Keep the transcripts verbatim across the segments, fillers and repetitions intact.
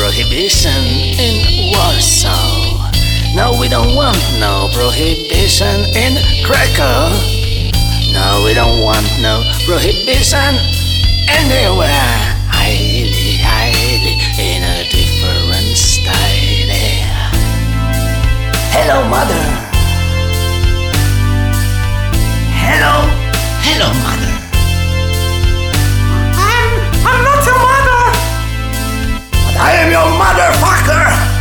prohibition in Warsaw. No, we don't want no prohibition in Krakow. No, we don't want no prohibition anywhere. Highly, highly, in a different style. Hello, mother. Hello, hello, mother. I'm, I'm not your mother! But I am your motherfucker!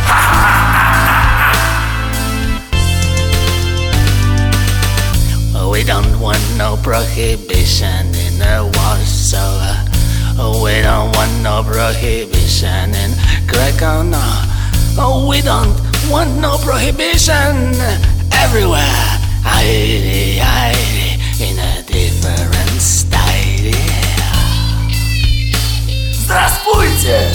We don't want no prohibition in the Warsaw. We don't want no prohibition in Krakow, no. We don't want no prohibition everywhere. Highly, highly, in a different style. Здравствуйте!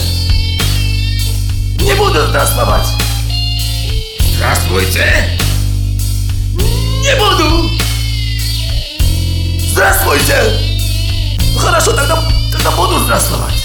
Не буду здравствовать! Здравствуйте! Не буду! Здравствуйте! Хорошо, тогда, тогда буду здравствовать.